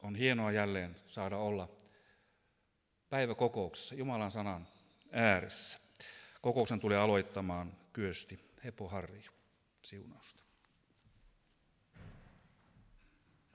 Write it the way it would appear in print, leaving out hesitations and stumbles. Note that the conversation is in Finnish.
On hienoa jälleen saada olla päiväkokouksessa Jumalan sanan ääressä. Kokouksen tulee aloittamaan Kyösti Hepo Harju. Siunausta.